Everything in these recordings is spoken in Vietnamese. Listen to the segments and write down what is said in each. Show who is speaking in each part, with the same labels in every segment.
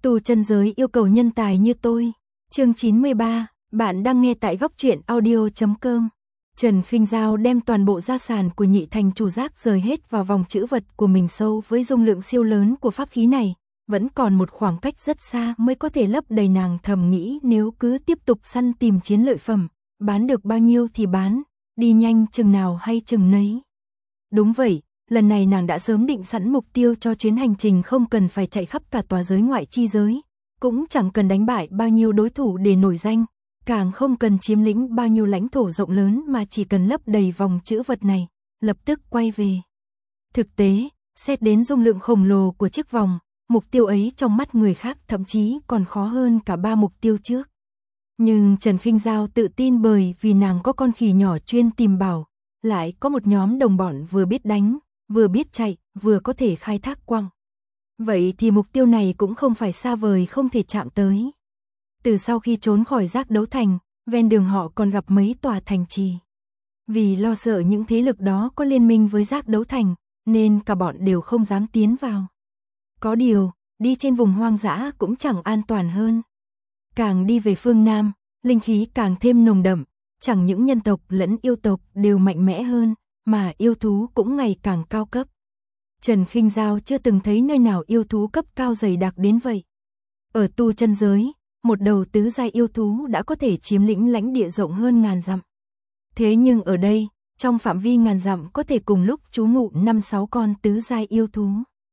Speaker 1: Tu chân giới yêu cầu nhân tài như tôi. Chương 93, bạn đang nghe tại góc truyện audio.com. Trần Khinh Giao đem toàn bộ gia sản của nhị thành chủ giác rời hết vào vòng trữ vật của mình. Sâu với dung lượng siêu lớn của pháp khí này, vẫn còn một khoảng cách rất xa mới có thể lấp đầy. Nàng thầm nghĩ nếu cứ tiếp tục săn tìm chiến lợi phẩm, bán được bao nhiêu thì bán, đi nhanh chừng nào hay chừng nấy. Đúng vậy, lần này nàng đã sớm định sẵn mục tiêu cho chuyến hành trình, không cần phải chạy khắp cả tòa giới ngoại chi giới, cũng chẳng cần đánh bại bao nhiêu đối thủ để nổi danh, càng không cần chiếm lĩnh bao nhiêu lãnh thổ rộng lớn, mà chỉ cần lấp đầy vòng trữ vật này, lập tức quay về. Thực tế, xét đến dung lượng khổng lồ của chiếc vòng, mục tiêu ấy trong mắt người khác thậm chí còn khó hơn cả 3 mục tiêu trước. Nhưng Trần Khinh Giao tự tin bởi vì nàng có con khỉ nhỏ chuyên tìm bảo, lại có một nhóm đồng bọn vừa biết đánh, vừa biết chạy, vừa có thể khai thác quăng. Vậy thì mục tiêu này cũng không phải xa vời không thể chạm tới. Từ sau khi trốn khỏi Giác Đấu Thành, ven đường họ còn gặp mấy tòa thành trì. Vì lo sợ những thế lực đó có liên minh với Giác Đấu Thành, nên cả bọn đều không dám tiến vào. Có điều, đi trên vùng hoang dã cũng chẳng an toàn hơn. Càng đi về phương Nam, linh khí càng thêm nồng đậm, chẳng những nhân tộc lẫn yêu tộc đều mạnh mẽ hơn, mà yêu thú cũng ngày càng cao cấp. Trần Khinh Giao chưa từng thấy nơi nào yêu thú cấp cao dày đặc đến vậy. Ở tu chân giới, một đầu tứ giai yêu thú đã có thể chiếm lĩnh lãnh địa rộng hơn ngàn dặm. Thế nhưng ở đây, trong phạm vi ngàn dặm có thể cùng lúc trú ngụ 5-6 con tứ giai yêu thú.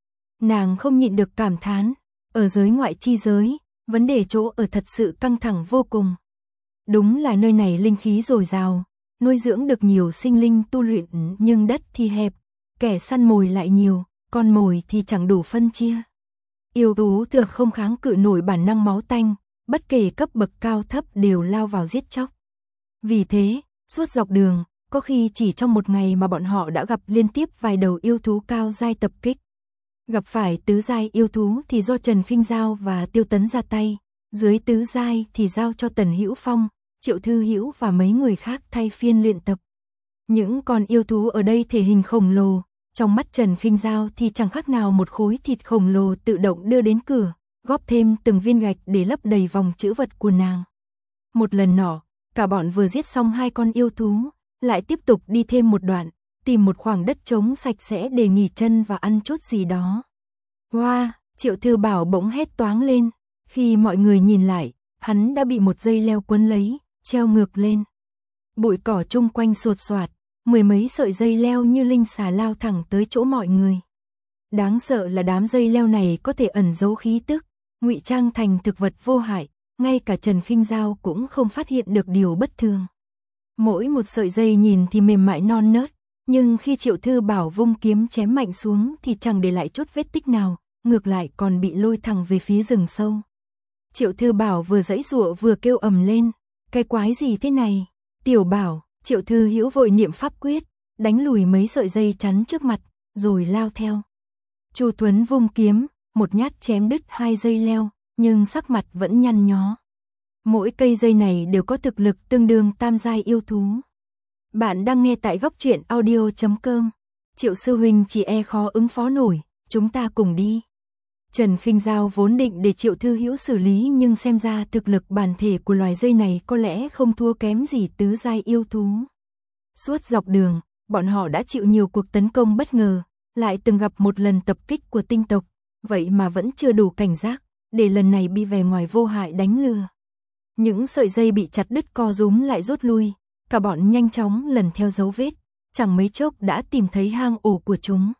Speaker 1: Nàng không nhịn được cảm thán, ở giới ngoại chi giới, vấn đề chỗ ở thật sự căng thẳng vô cùng. Đúng là nơi này linh khí dồi dào, nuôi dưỡng được nhiều sinh linh tu luyện, nhưng đất thì hẹp, kẻ săn mồi lại nhiều, con mồi thì chẳng đủ phân chia. Yêu thú thường không kháng cự nổi bản năng máu tanh, bất kể cấp bậc cao thấp đều lao vào giết chóc. Vì thế, suốt dọc đường, có khi chỉ trong một ngày mà bọn họ đã gặp liên tiếp vài đầu yêu thú cao giai tập kích. Gặp phải tứ giai yêu thú thì do Trần Khinh Giao và Tiêu Tấn ra tay, dưới tứ giai thì giao cho Tần Hữu Phong, Triệu Thư Hữu và mấy người khác thay phiên luyện tập. Những con yêu thú ở đây thể hình khổng lồ, trong mắt Trần Khinh Giao thì chẳng khác nào một khối thịt khổng lồ tự động đưa đến cửa, góp thêm từng viên gạch để lấp đầy vòng trữ vật của nàng. Một lần nọ, cả bọn vừa giết xong 2 con yêu thú, lại tiếp tục đi thêm một đoạn, tìm một khoảng đất trống sạch sẽ để nghỉ chân và ăn chút gì đó. Hoa, Triệu Thư Bảo bỗng hét toáng lên, khi mọi người nhìn lại, hắn đã bị một dây leo quấn lấy, treo ngược lên. Bụi cỏ chung quanh sột soạt, 10 mấy sợi dây leo như linh xà lao thẳng tới chỗ mọi người. Đáng sợ là đám dây leo này có thể ẩn giấu khí tức, ngụy trang thành thực vật vô hại, ngay cả Trần Khinh Giao cũng không phát hiện được điều bất thường. Mỗi một sợi dây nhìn thì mềm mại non nớt, nhưng khi Triệu Thư Bảo vung kiếm chém mạnh xuống thì chẳng để lại chút vết tích nào, ngược lại còn bị lôi thẳng về phía rừng sâu. Triệu Thư Bảo vừa giãy giụa vừa kêu ầm lên, cái quái gì thế này? Tiểu Bảo, Triệu Thư Hữu vội niệm pháp quyết, đánh lùi mấy sợi dây chắn trước mặt, rồi lao theo. Chu Thuấn vung kiếm, một nhát chém đứt 2 dây leo, nhưng sắc mặt vẫn nhăn nhó. Mỗi cây dây này đều có thực lực tương đương tam giai yêu thú. Bạn đang nghe tại góc truyện audio.com. Triệu sư huynh chỉ e khó ứng phó nổi, chúng ta cùng đi. Trần Khinh Giao vốn định để Triệu Thư Hữu xử lý, nhưng xem ra thực lực bản thể của loài dây này có lẽ không thua kém gì tứ giai yêu thú. Suốt dọc đường, bọn họ đã chịu nhiều cuộc tấn công bất ngờ, lại từng gặp một lần tập kích của tinh tộc, vậy mà vẫn chưa đủ cảnh giác, để lần này bị vẻ ngoài vô hại đánh lừa. Những sợi dây bị chặt đứt co rúm lại rút lui, cả bọn nhanh chóng lần theo dấu vết, chẳng mấy chốc đã tìm thấy hang ổ của chúng.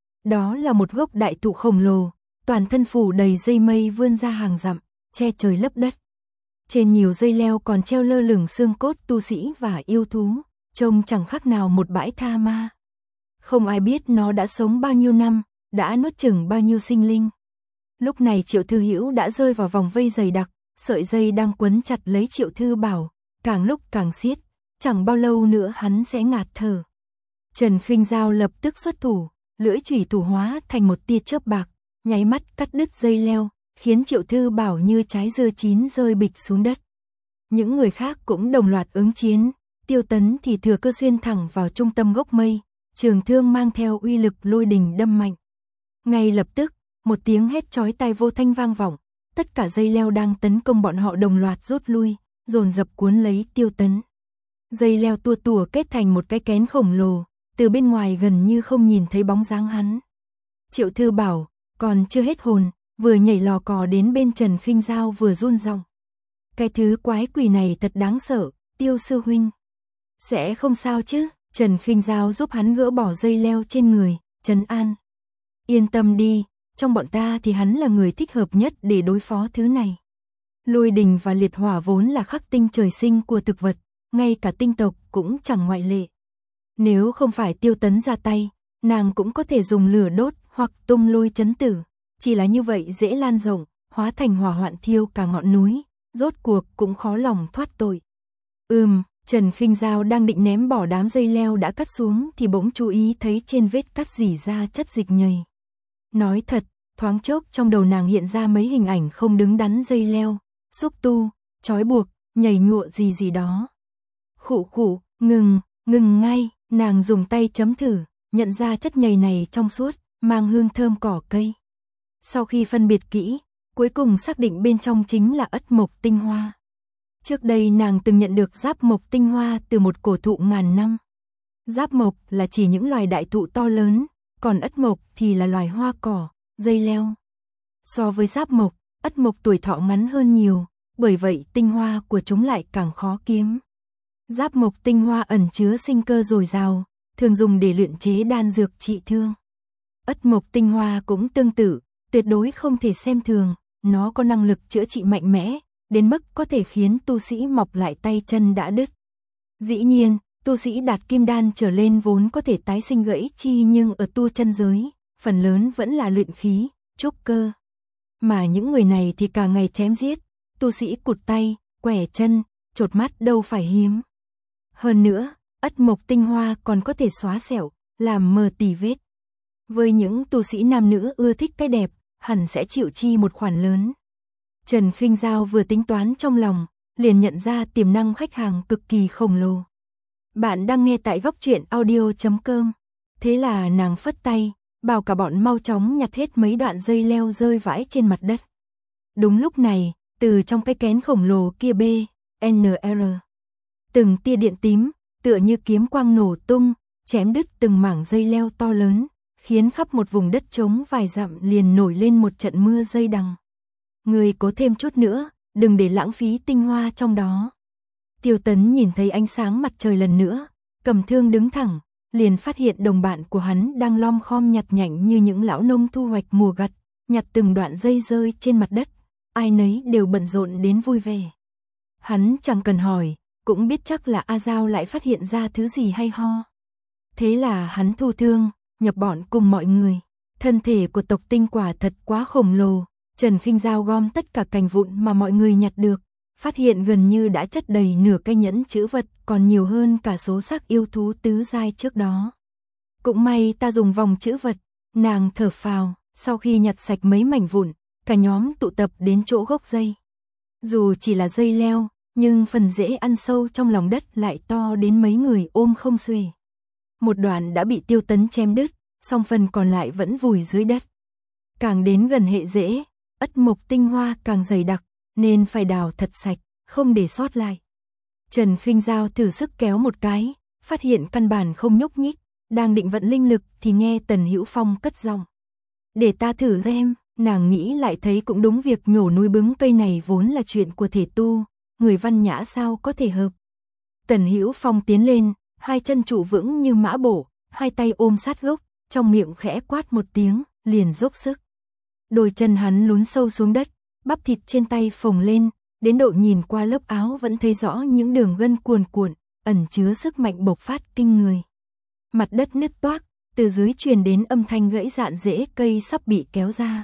Speaker 1: Đó là một gốc đại thụ khổng lồ, toàn thân phủ đầy dây mây vươn ra hàng dặm, che trời lấp đất. Trên nhiều dây leo còn treo lơ lửng xương cốt tu sĩ và yêu thú, trông chẳng khác nào một bãi tha ma. Không ai biết nó đã sống bao nhiêu năm, đã nuốt chửng bao nhiêu sinh linh. Lúc này Triệu Thư Hữu đã rơi vào vòng vây dày đặc, sợi dây đang quấn chặt lấy Triệu Thư Bảo, càng lúc càng siết, chẳng bao lâu nữa hắn sẽ ngạt thở. Trần Khinh Giao lập tức xuất thủ, lưỡi chủy thủ hóa thành một tia chớp bạc, nháy mắt cắt đứt dây leo, khiến Triệu Thư Bảo như trái dưa chín rơi bịch xuống đất. Những người khác cũng đồng loạt ứng chiến, Tiêu Tấn thì thừa cơ xuyên thẳng vào trung tâm gốc mây, trường thương mang theo uy lực lôi đình đâm mạnh. Ngay lập tức, một tiếng hét chói tai vô thanh vang vọng, tất cả dây leo đang tấn công bọn họ đồng loạt rút lui, dồn dập cuốn lấy Tiêu Tấn. Dây leo tua tủa kết thành một cái kén khổng lồ, từ bên ngoài gần như không nhìn thấy bóng dáng hắn. Triệu Thư Bảo còn chưa hết hồn, vừa nhảy lò cò đến bên Trần Khinh Dao vừa run giọng. Cái thứ quái quỷ này thật đáng sợ, Tiêu sư huynh. Sẽ không sao chứ? Trần Khinh Dao giúp hắn gỡ bỏ dây leo trên người, trấn an. Yên tâm đi, trong bọn ta thì hắn là người thích hợp nhất để đối phó thứ này. Lôi đình và liệt hỏa vốn là khắc tinh trời sinh của thực vật, ngay cả tinh tộc cũng chẳng ngoại lệ. Nếu không phải Tiêu Tấn ra tay, nàng cũng có thể dùng lửa đốt hoặc tung lôi chấn tử. Chỉ là như vậy dễ lan rộng, hóa thành hỏa hoạn thiêu cả ngọn núi, rốt cuộc cũng khó lòng thoát tội. Trần Khinh Dao đang định ném bỏ đám dây leo đã cắt xuống thì bỗng chú ý thấy trên vết cắt rỉ ra chất dịch nhầy. Nói thật, thoáng chốc trong đầu nàng hiện ra mấy hình ảnh không đứng đắn dây leo, xúc tu, trói buộc, nhầy nhụa gì đó. Khụ, ngừng ngay, nàng dùng tay chấm thử, nhận ra chất nhầy này trong suốt, mang hương thơm cỏ cây. Sau khi phân biệt kỹ, cuối cùng xác định bên trong chính là ất mộc tinh hoa. Trước đây nàng từng nhận được giáp mộc tinh hoa từ một cổ thụ ngàn năm. Giáp mộc là chỉ những loài đại thụ to lớn, còn ất mộc thì là loài hoa cỏ, dây leo. So với giáp mộc, ất mộc tuổi thọ ngắn hơn nhiều, bởi vậy tinh hoa của chúng lại càng khó kiếm. Giáp mộc tinh hoa ẩn chứa sinh cơ dồi dào, thường dùng để luyện chế đan dược trị thương. Ất mộc tinh hoa cũng tương tự, tuyệt đối không thể xem thường, nó có năng lực chữa trị mạnh mẽ, đến mức có thể khiến tu sĩ mọc lại tay chân đã đứt. Dĩ nhiên, tu sĩ đạt kim đan trở lên vốn có thể tái sinh gãy chi, nhưng ở tu chân giới, phần lớn vẫn là luyện khí, trúc cơ. Mà những người này thì cả ngày chém giết, tu sĩ cụt tay, quẻ chân, chột mắt đâu phải hiếm. Hơn nữa, ất mộc tinh hoa còn có thể xóa sẹo, làm mờ tì vết. Với những tu sĩ nam nữ ưa thích cái đẹp, hẳn sẽ chịu chi một khoản lớn. Trần Khinh Dao vừa tính toán trong lòng, liền nhận ra tiềm năng khách hàng cực kỳ khổng lồ. Bạn đang nghe tại góc truyện audio.com. Thế là nàng phất tay, bảo cả bọn mau chóng nhặt hết mấy đoạn dây leo rơi vãi trên mặt đất. Đúng lúc này, từ trong cái kén khổng lồ kia BNR, từng tia điện tím, tựa như kiếm quang nổ tung, chém đứt từng mảng dây leo to lớn, khiến khắp một vùng đất trống vài dặm liền nổi lên một trận mưa dây đằng. Người cố thêm chút nữa, đừng để lãng phí tinh hoa trong đó. Tiêu Tấn nhìn thấy ánh sáng mặt trời lần nữa, cầm thương đứng thẳng, liền phát hiện đồng bạn của hắn đang lom khom nhặt nhạnh như những lão nông thu hoạch mùa gặt, nhặt từng đoạn dây rơi trên mặt đất, ai nấy đều bận rộn đến vui vẻ. Hắn chẳng cần hỏi, cũng biết chắc là A Giao lại phát hiện ra thứ gì hay ho. Thế là hắn thu thương, nhập bọn cùng mọi người. Thân thể của tộc tinh quả thật quá khổng lồ. Trần Khinh Dao gom tất cả cành vụn mà mọi người nhặt được, phát hiện gần như đã chất đầy nửa cây nhẫn chữ vật, còn nhiều hơn cả số xác yêu thú tứ giai trước đó. Cũng may ta dùng vòng chữ vật, nàng thở phào, sau khi nhặt sạch mấy mảnh vụn, cả nhóm tụ tập đến chỗ gốc dây. Dù chỉ là dây leo, nhưng phần rễ ăn sâu trong lòng đất lại to đến mấy người ôm không xuể. Một đoạn đã bị Tiêu Tấn chém đứt, song phần còn lại vẫn vùi dưới đất. Càng đến gần hệ rễ, ất mộc tinh hoa càng dày đặc, nên phải đào thật sạch, không để sót lại. Trần Khinh Dao thử sức kéo một cái, phát hiện căn bản không nhúc nhích, đang định vận linh lực thì nghe Tần Hữu Phong cất giọng. Để ta thử xem, nàng nghĩ lại thấy cũng đúng, việc nhổ núi bứng cây này vốn là chuyện của thể tu, người văn nhã sao có thể hợp. Tần Hữu Phong tiến lên, hai chân trụ vững như mã bổ, hai tay ôm sát gốc, trong miệng khẽ quát một tiếng, liền dốc sức. Đôi chân hắn lún sâu xuống đất, bắp thịt trên tay phồng lên, đến độ nhìn qua lớp áo vẫn thấy rõ những đường gân cuồn cuộn, ẩn chứa sức mạnh bộc phát kinh người. Mặt đất nứt toác, từ dưới truyền đến âm thanh gãy rạn rễ cây sắp bị kéo ra.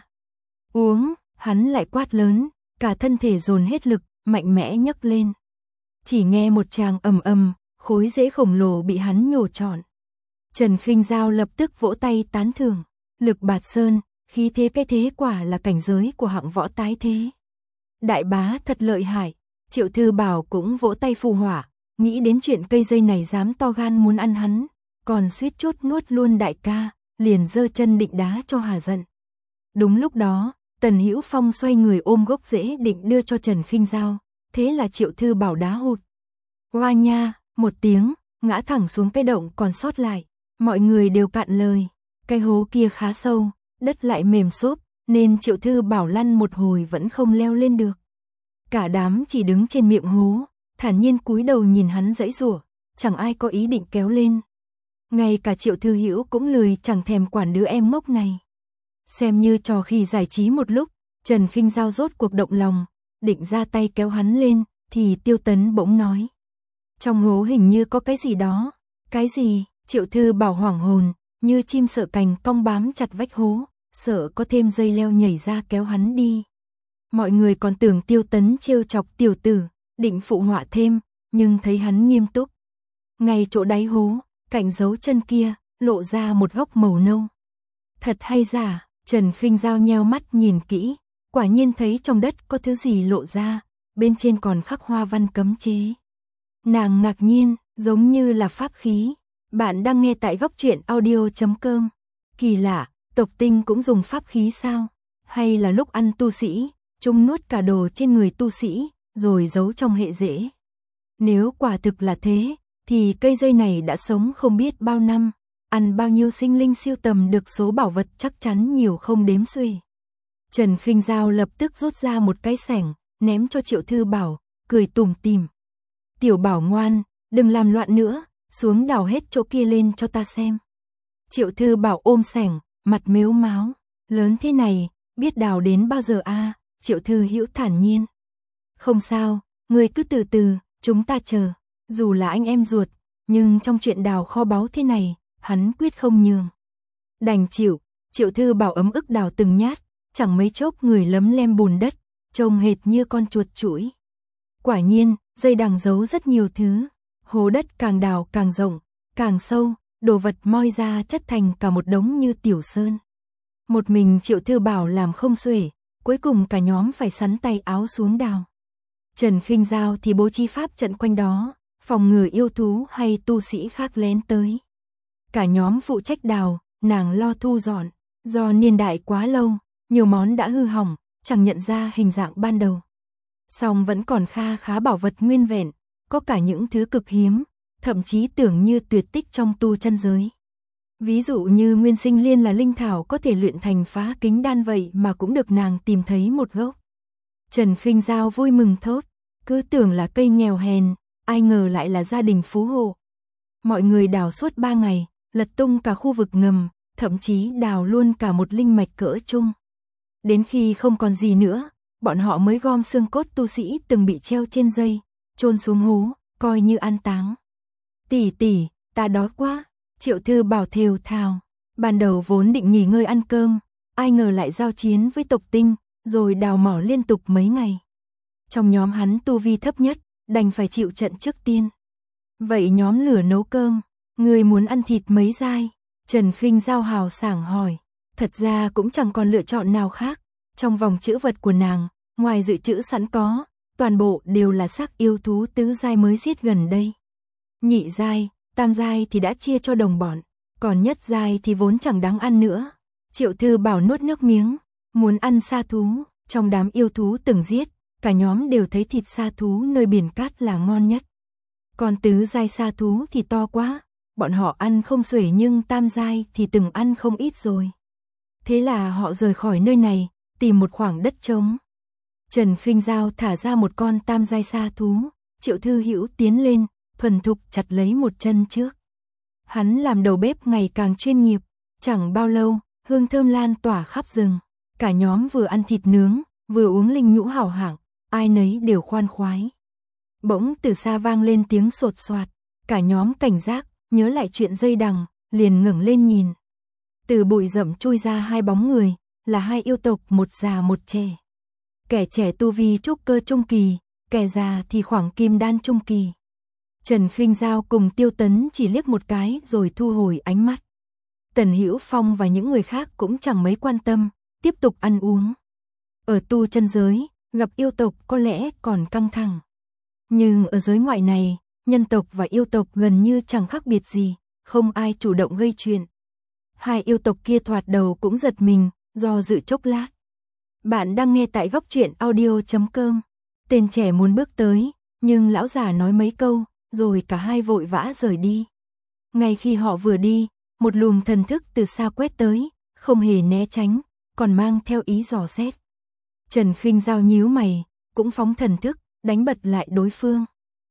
Speaker 1: Uống, hắn lại quát lớn, cả thân thể dồn hết lực, mạnh mẽ nhấc lên. Chỉ nghe một tràng ầm ầm, khối rễ khổng lồ bị hắn nhổ trọn. Trần Khinh Dao lập tức vỗ tay tán thưởng, lực bạt sơn, khí thế cái thế quả là cảnh giới của hạng võ tái thế. Đại bá thật lợi hại. Triệu Thư Bảo cũng vỗ tay phù hỏa, nghĩ đến chuyện cây dây này dám to gan muốn ăn hắn, còn suýt chút nuốt luôn đại ca, liền giơ chân định đá cho hà giận. Đúng lúc đó, Tần Hữu Phong xoay người ôm gốc rễ định đưa cho Trần Khinh Dao, thế là Triệu Thư Bảo đá hụt. Oa nha, một tiếng, ngã thẳng xuống cái động còn sót lại. Mọi người đều cạn lời. Cái hố kia khá sâu, đất lại mềm xốp, nên Triệu Thư Bảo lăn một hồi vẫn không leo lên được. Cả đám chỉ đứng trên miệng hố, thản nhiên cúi đầu nhìn hắn giãy giụa, chẳng ai có ý định kéo lên. Ngay cả Triệu Thư Hữu cũng lười chẳng thèm quản đứa em ngốc này. Xem như trò khỉ giải trí một lúc, Trần Khinh Dao rốt cuộc động lòng, định ra tay kéo hắn lên, thì Tiêu Tấn bỗng nói. Trong hố hình như có cái gì đó. Cái gì? Triệu Thư Bảo hoảng hồn, như chim sợ cành cong bám chặt vách hố, sợ có thêm dây leo nhảy ra kéo hắn đi. Mọi người còn tưởng Tiêu Tấn trêu chọc tiểu tử, định phụ họa thêm, nhưng thấy hắn nghiêm túc. Ngay chỗ đáy hố, cạnh dấu chân kia, lộ ra một góc màu nâu. Thật hay giả? Trần Khinh Dao nheo mắt nhìn kỹ, quả nhiên thấy trong đất có thứ gì lộ ra, bên trên còn khắc hoa văn cấm chế. Nàng ngạc nhiên, giống như là pháp khí. Bạn đang nghe tại Góc Truyện Audio.com. Kỳ lạ, tộc tinh cũng dùng pháp khí sao? Hay là lúc ăn tu sĩ, chúng nuốt cả đồ trên người tu sĩ, rồi giấu trong hệ rễ? Nếu quả thực là thế, thì cây dây này đã sống không biết bao năm, ăn bao nhiêu sinh linh siêu tầm được số bảo vật chắc chắn nhiều không đếm xuể. Trần Khinh Dao lập tức rút ra một cái xẻng, ném cho Triệu Thư Bảo, cười tủm tỉm. Tiểu Bảo ngoan, đừng làm loạn nữa, xuống đào hết chỗ kia lên cho ta xem. Triệu Thư Bảo ôm xẻng, mặt mếu máo, lớn thế này, biết đào đến bao giờ a? Triệu Thư Hữu thản nhiên. Không sao, ngươi cứ từ từ, chúng ta chờ. Dù là anh em ruột, nhưng trong chuyện đào kho báu thế này, hắn quyết không nhường. Đành chịu, Triệu Thư Bảo ấm ức đào từng nhát, chẳng mấy chốc người lấm lem bùn đất, trông hệt như con chuột chũi. Quả nhiên, dây đằng giấu rất nhiều thứ. Hố đất càng đào càng rộng, càng sâu, đồ vật moi ra chất thành cả một đống như tiểu sơn. Một mình Triệu Thư Bảo làm không xuể, cuối cùng cả nhóm phải sắn tay áo xuống đào. Trần Khinh Dao thì bố trí pháp trận quanh đó, phòng ngừa yêu thú hay tu sĩ khác lén tới. Cả nhóm phụ trách đào, nàng lo thu dọn. Do niên đại quá lâu, nhiều món đã hư hỏng, chẳng nhận ra hình dạng ban đầu. Song vẫn còn kha khá bảo vật nguyên vẹn, có cả những thứ cực hiếm, thậm chí tưởng như tuyệt tích trong tu chân giới. Ví dụ như Nguyên Sinh Liên là linh thảo có thể luyện thành phá kính đan vậy mà cũng được nàng tìm thấy một gốc. Trần Khinh Dao vui mừng thốt, cứ tưởng là cây nghèo hèn, ai ngờ lại là gia đình phú hộ. Mọi người đào suốt 3 ngày, lật tung cả khu vực ngầm, thậm chí đào luôn cả một linh mạch cỡ trung. Đến khi không còn gì nữa, bọn họ mới gom xương cốt tu sĩ từng bị treo trên dây, chôn xuống hố, coi như an táng. Tỷ tỷ, ta đói quá. Triệu Thư Bảo thều thào. Ban đầu vốn định nghỉ ngơi ăn cơm, ai ngờ lại giao chiến với tộc tinh, rồi đào mỏ liên tục mấy ngày. Trong nhóm hắn tu vi thấp nhất, đành phải chịu trận trước tiên. Vậy nhóm lửa nấu cơm, người muốn ăn thịt mấy dai? Trần Khinh Dao hào sảng hỏi. Thật ra cũng chẳng còn lựa chọn nào khác. Trong vòng trữ vật của nàng, ngoài dự trữ sẵn có, toàn bộ đều là xác yêu thú tứ giai mới giết gần đây. Nhị giai, tam giai thì đã chia cho đồng bọn, còn nhất giai thì vốn chẳng đáng ăn nữa. Triệu Thư Bảo nuốt nước miếng, muốn ăn sa thú, trong đám yêu thú từng giết, cả nhóm đều thấy thịt sa thú nơi biển cát là ngon nhất. Còn tứ giai sa thú thì to quá, bọn họ ăn không xuể nhưng tam giai thì từng ăn không ít rồi. Thế là họ rời khỏi nơi này, tìm một khoảng đất trống. Trần Khinh Dao thả ra một con tam giai sa thú, Triệu Thư Hữu tiến lên, thuần thục chặt lấy một chân trước. Hắn làm đầu bếp ngày càng chuyên nghiệp, chẳng bao lâu, hương thơm lan tỏa khắp rừng. Cả nhóm vừa ăn thịt nướng, vừa uống linh nhũ hảo hạng, ai nấy đều khoan khoái. Bỗng từ xa vang lên tiếng sột soạt, cả nhóm cảnh giác, nhớ lại chuyện dây đằng, liền ngẩng lên nhìn. Từ bụi rậm chui ra hai bóng người, là hai yêu tộc một già một trẻ. Kẻ trẻ tu vi trúc cơ trung kỳ, kẻ già thì khoảng kim đan trung kỳ. Trần Khinh Dao cùng Tiêu Tấn chỉ liếc một cái rồi thu hồi ánh mắt. Tần Hữu Phong và những người khác cũng chẳng mấy quan tâm, tiếp tục ăn uống. Ở tu chân giới, gặp yêu tộc có lẽ còn căng thẳng. Nhưng ở giới ngoại này, nhân tộc và yêu tộc gần như chẳng khác biệt gì, không ai chủ động gây chuyện. Hai yêu tộc kia thoạt đầu cũng giật mình, do dự chốc lát. Bạn đang nghe tại góc truyện audio.com. Tên trẻ muốn bước tới, nhưng lão già nói mấy câu, rồi cả hai vội vã rời đi. Ngay khi họ vừa đi, một luồng thần thức từ xa quét tới, không hề né tránh, còn mang theo ý dò xét. Trần Khinh Dao nhíu mày, cũng phóng thần thức, đánh bật lại đối phương.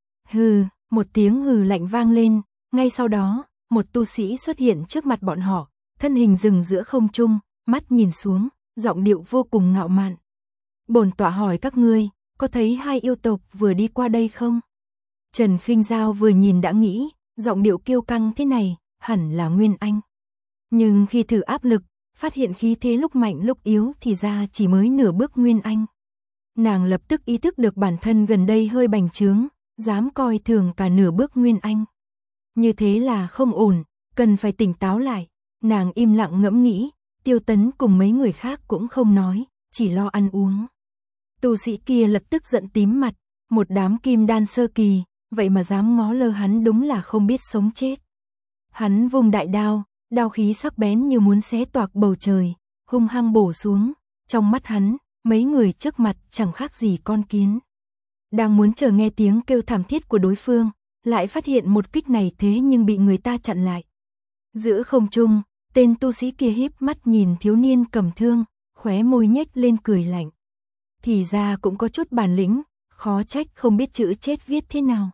Speaker 1: Hừ, một tiếng hừ lạnh vang lên, ngay sau đó, một tu sĩ xuất hiện trước mặt bọn họ, thân hình dừng giữa không trung, mắt nhìn xuống, giọng điệu vô cùng ngạo mạn. Bổn tọa hỏi các ngươi, có thấy hai yêu tộc vừa đi qua đây không? Trần Khinh Dao vừa nhìn đã nghĩ, giọng điệu kiêu căng thế này, hẳn là Nguyên Anh. Nhưng khi thử áp lực, phát hiện khí thế lúc mạnh lúc yếu thì ra chỉ mới nửa bước Nguyên Anh. Nàng lập tức ý thức được bản thân gần đây hơi bành trướng, dám coi thường cả nửa bước Nguyên Anh. Như thế là không ổn, cần phải tỉnh táo lại. Nàng im lặng ngẫm nghĩ, Tiêu Tấn cùng mấy người khác cũng không nói, chỉ lo ăn uống. Tu sĩ kia lập tức giận tím mặt, một đám kim đan sơ kỳ, vậy mà dám ngó lơ hắn đúng là không biết sống chết. Hắn vung đại đao, đao khí sắc bén như muốn xé toạc bầu trời, hung hăng bổ xuống, trong mắt hắn, mấy người trước mặt chẳng khác gì con kiến. Đang muốn chờ nghe tiếng kêu thảm thiết của đối phương, lại phát hiện một kích này thế nhưng bị người ta chặn lại. Giữa không trung, tên tu sĩ kia híp mắt nhìn thiếu niên cầm thương, khóe môi nhếch lên cười lạnh. Thì ra cũng có chút bản lĩnh, khó trách không biết chữ chết viết thế nào.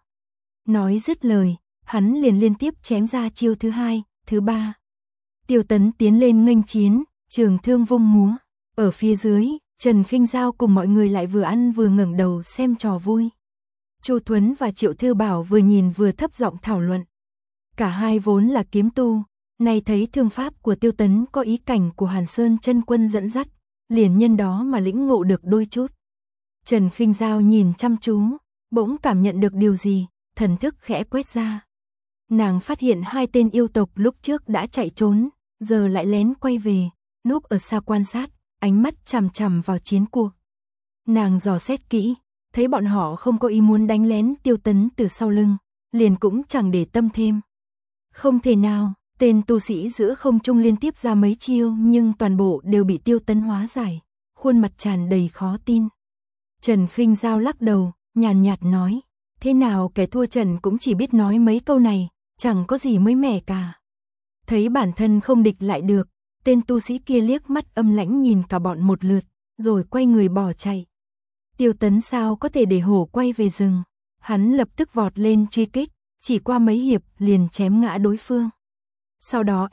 Speaker 1: Nói dứt lời, hắn liền liên tiếp chém ra chiêu thứ hai, thứ ba. Tiêu Tấn tiến lên nghênh chiến, trường thương vung múa. Ở phía dưới, Trần Khinh Dao cùng mọi người lại vừa ăn vừa ngẩng đầu xem trò vui. Chu Thuấn và Triệu Thư Bảo vừa nhìn vừa thấp giọng thảo luận. Cả hai vốn là kiếm tu, nay thấy thương pháp của Tiêu Tấn có ý cảnh của Hàn Sơn chân quân dẫn dắt, liền nhân đó mà lĩnh ngộ được đôi chút. Trần Khinh Dao nhìn chăm chú, bỗng cảm nhận được điều gì, thần thức khẽ quét ra. Nàng phát hiện hai tên yêu tộc lúc trước đã chạy trốn, giờ lại lén quay về, núp ở xa quan sát, ánh mắt chằm chằm vào chiến cuộc. Nàng dò xét kỹ, thấy bọn họ không có ý muốn đánh lén Tiêu Tấn từ sau lưng, liền cũng chẳng để tâm thêm. Không thể nào, tên tu sĩ giữa không trung liên tiếp ra mấy chiêu nhưng toàn bộ đều bị Tiêu Tấn hóa giải, khuôn mặt tràn đầy khó tin. Trần Khinh Dao lắc đầu, nhàn nhạt nói, thế nào kẻ thua trận cũng chỉ biết nói mấy câu này, chẳng có gì mới mẻ cả. Thấy bản thân không địch lại được, tên tu sĩ kia liếc mắt âm lãnh nhìn cả bọn một lượt, rồi quay người bỏ chạy. Tiêu Tấn sao có thể để hổ quay về rừng, hắn lập tức vọt lên truy kích, chỉ qua mấy hiệp liền chém ngã đối phương. Sau đó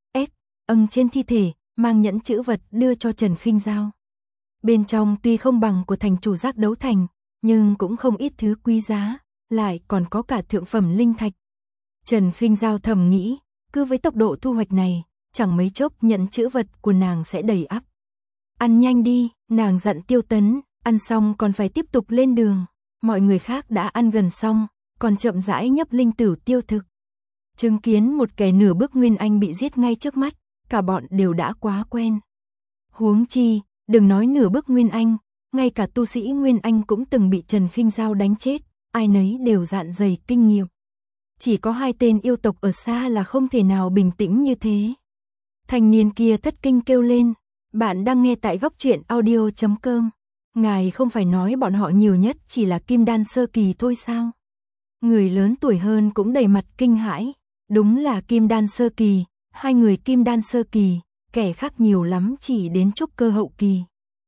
Speaker 1: trên thi thể, mang nhẫn chữ vật đưa cho Trần Khinh Dao. Bên trong tuy không bằng của thành chủ giác đấu thành, nhưng cũng không ít thứ quý giá, lại còn có cả thượng phẩm linh thạch. Trần Khinh Dao thầm nghĩ, cứ với tốc độ thu hoạch này, chẳng mấy chốc nhẫn chữ vật của nàng sẽ đầy ắp. Ăn nhanh đi, nàng dặn Tiêu Tấn, ăn xong còn phải tiếp tục lên đường. Mọi người khác đã ăn gần xong, còn chậm rãi nhấp linh tử tiêu thực. Chứng kiến một kẻ nửa bước Nguyên Anh bị giết ngay trước mắt, cả bọn đều đã quá quen. Huống chi, đừng nói nửa bước Nguyên Anh, ngay cả tu sĩ Nguyên Anh cũng từng bị Trần Khinh Dao đánh chết, ai nấy đều dạn dày kinh nghiệm. Chỉ có hai tên yêu tộc ở xa là không thể nào bình tĩnh như thế. Thanh niên kia thất kinh kêu lên, bạn đang nghe tại góc truyện audio.com. Ngài không phải nói bọn họ nhiều nhất chỉ là kim đan sơ kỳ thôi sao? Người lớn tuổi hơn cũng đầy mặt kinh hãi, đúng là kim đan sơ kỳ, hai người kim đan sơ kỳ, kẻ khác nhiều lắm chỉ đến trúc cơ hậu kỳ.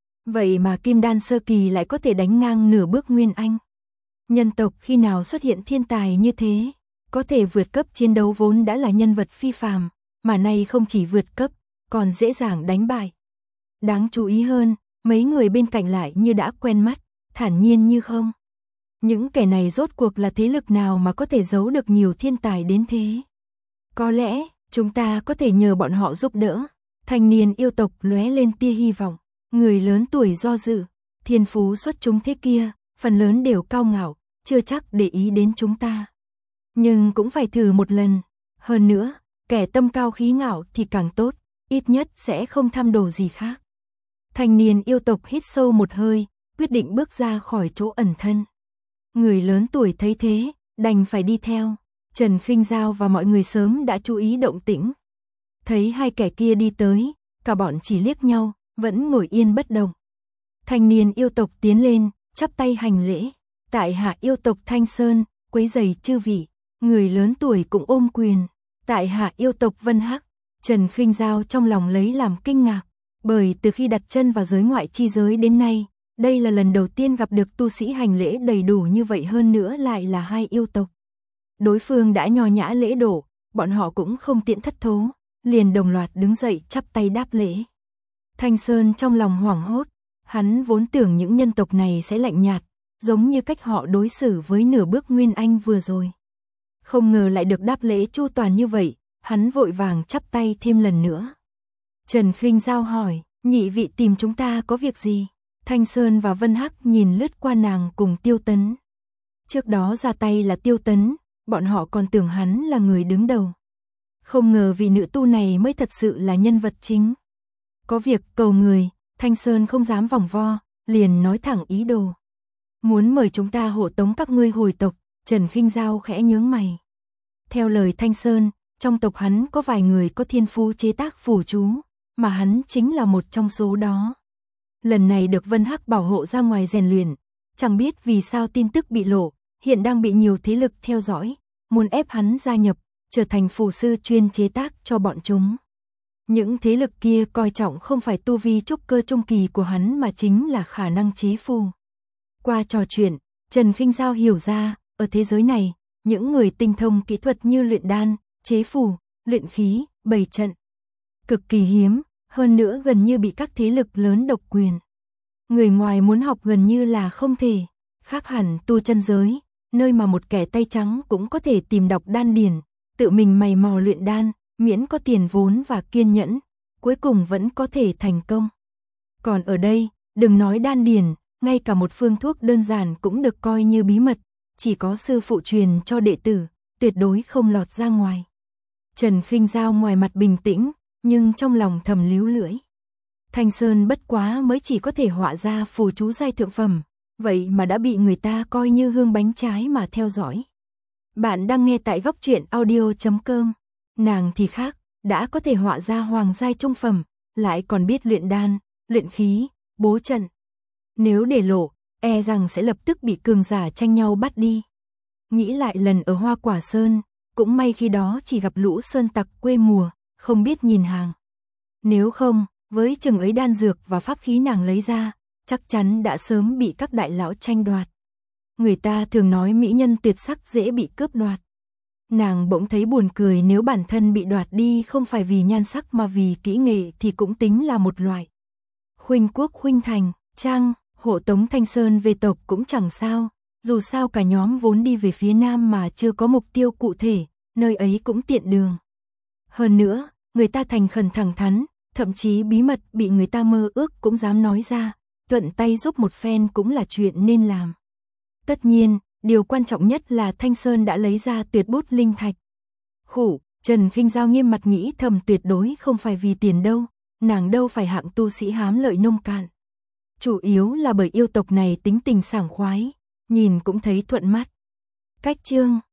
Speaker 1: Vậy mà kim đan sơ kỳ lại có thể đánh ngang nửa bước Nguyên Anh. Nhân tộc khi nào xuất hiện thiên tài như thế, có thể vượt cấp chiến đấu vốn đã là nhân vật phi phàm, mà nay không chỉ vượt cấp, còn dễ dàng đánh bại. Đáng chú ý hơn, mấy người bên cạnh lại như đã quen mắt, thản nhiên như không. Những kẻ này rốt cuộc là thế lực nào mà có thể giấu được nhiều thiên tài đến thế? Có lẽ, chúng ta có thể nhờ bọn họ giúp đỡ. Thanh niên yêu tộc lóe lên tia hy vọng. Người lớn tuổi do dự, thiên phú xuất chúng thế kia, phần lớn đều cao ngạo, chưa chắc để ý đến chúng ta. Nhưng cũng phải thử một lần. Hơn nữa, kẻ tâm cao khí ngạo thì càng tốt, ít nhất sẽ không tham đồ gì khác. Thanh niên yêu tộc hít sâu một hơi, quyết định bước ra khỏi chỗ ẩn thân. Người lớn tuổi thấy thế, đành phải đi theo. Trần Khinh Dao và mọi người sớm đã chú ý động tĩnh. Thấy hai kẻ kia đi tới, cả bọn chỉ liếc nhau, vẫn ngồi yên bất động. Thanh niên yêu tộc tiến lên, chắp tay hành lễ. Tại hạ yêu tộc Thanh Sơn, quấy rầy chư vị. Người lớn tuổi cũng ôm quyền. Tại hạ yêu tộc Vân Hắc. Trần Khinh Giao trong lòng lấy làm kinh ngạc. Bởi từ khi đặt chân vào giới ngoại chi giới đến nay, đây là lần đầu tiên gặp được tu sĩ hành lễ đầy đủ như vậy, hơn nữa lại là hai yêu tộc. Đối phương đã nho nhã lễ độ, bọn họ cũng không tiện thất thố, liền đồng loạt đứng dậy chắp tay đáp lễ. Thanh Sơn trong lòng hoảng hốt, hắn vốn tưởng những nhân tộc này sẽ lạnh nhạt, giống như cách họ đối xử với nửa bước Nguyên Anh vừa rồi. Không ngờ lại được đáp lễ chu toàn như vậy, hắn vội vàng chắp tay thêm lần nữa. Trần Khinh Giao hỏi, nhị vị tìm chúng ta có việc gì? Thanh Sơn và Vân Hắc nhìn lướt qua nàng cùng Tiêu Tấn. Trước đó ra tay là Tiêu Tấn, bọn họ còn tưởng hắn là người đứng đầu. Không ngờ vị nữ tu này mới thật sự là nhân vật chính. Có việc cầu người, Thanh Sơn không dám vòng vo, liền nói thẳng ý đồ. Muốn mời chúng ta hộ tống các ngươi hồi tộc. Trần Khinh Giao khẽ nhướng mày. Theo lời Thanh Sơn, trong tộc hắn có vài người có thiên phú chế tác phù chú, mà hắn chính là một trong số đó. Lần này được Vân Hắc bảo hộ ra ngoài rèn luyện, chẳng biết vì sao tin tức bị lộ, hiện đang bị nhiều thế lực theo dõi, muốn ép hắn gia nhập, trở thành phù sư chuyên chế tác cho bọn chúng. Những thế lực kia coi trọng không phải tu vi trúc cơ trung kỳ của hắn mà chính là khả năng chế phù. Qua trò chuyện, Trần Khinh Giao hiểu ra, ở thế giới này, những người tinh thông kỹ thuật như luyện đan, chế phù, luyện khí, bày trận, cực kỳ hiếm, hơn nữa gần như bị các thế lực lớn độc quyền. Người ngoài muốn học gần như là không thể, khác hẳn tu chân giới, nơi mà một kẻ tay trắng cũng có thể tìm đọc đan điển, tự mình mày mò luyện đan, miễn có tiền vốn và kiên nhẫn, cuối cùng vẫn có thể thành công. Còn ở đây, đừng nói đan điển, ngay cả một phương thuốc đơn giản cũng được coi như bí mật, chỉ có sư phụ truyền cho đệ tử, tuyệt đối không lọt ra ngoài. Trần Khinh Giao ngoài mặt bình tĩnh, nhưng trong lòng thầm líu lưỡi. Thanh Sơn bất quá mới chỉ có thể họa ra phù chú giai thượng phẩm, vậy mà đã bị người ta coi như hương bánh trái mà theo dõi. Bạn đang nghe tại Góc Truyện Audio.com. Nàng thì khác, đã có thể họa ra hoàng giai trung phẩm, lại còn biết luyện đan, luyện khí, bố trận. Nếu để lộ, e rằng sẽ lập tức bị cường giả tranh nhau bắt đi. Nghĩ lại lần ở Hoa Quả Sơn, cũng may khi đó chỉ gặp lũ sơn tặc quê mùa, không biết nhìn hàng. Nếu không, với chừng ấy đan dược và pháp khí nàng lấy ra, chắc chắn đã sớm bị các đại lão tranh đoạt. Người ta thường nói mỹ nhân tuyệt sắc dễ bị cướp đoạt. Nàng bỗng thấy buồn cười, nếu bản thân bị đoạt đi không phải vì nhan sắc mà vì kỹ nghệ thì cũng tính là một loại. Khuynh quốc khuynh thành, chăng, hộ tống Thanh Sơn về tộc cũng chẳng sao, dù sao cả nhóm vốn đi về phía nam mà chưa có mục tiêu cụ thể, nơi ấy cũng tiện đường. Hơn nữa, người ta thành khẩn thẳng thắn, thậm chí bí mật bị người ta mơ ước cũng dám nói ra, thuận tay giúp một phen cũng là chuyện nên làm. Tất nhiên, điều quan trọng nhất là Thanh Sơn đã lấy ra tuyệt bút linh thạch. Khủ, Trần Khinh Giao nghiêm mặt nghĩ thầm, tuyệt đối không phải vì tiền đâu, nàng đâu phải hạng tu sĩ hám lợi nông cạn. Chủ yếu là bởi yêu tộc này tính tình sảng khoái, nhìn cũng thấy thuận mắt. Cách chương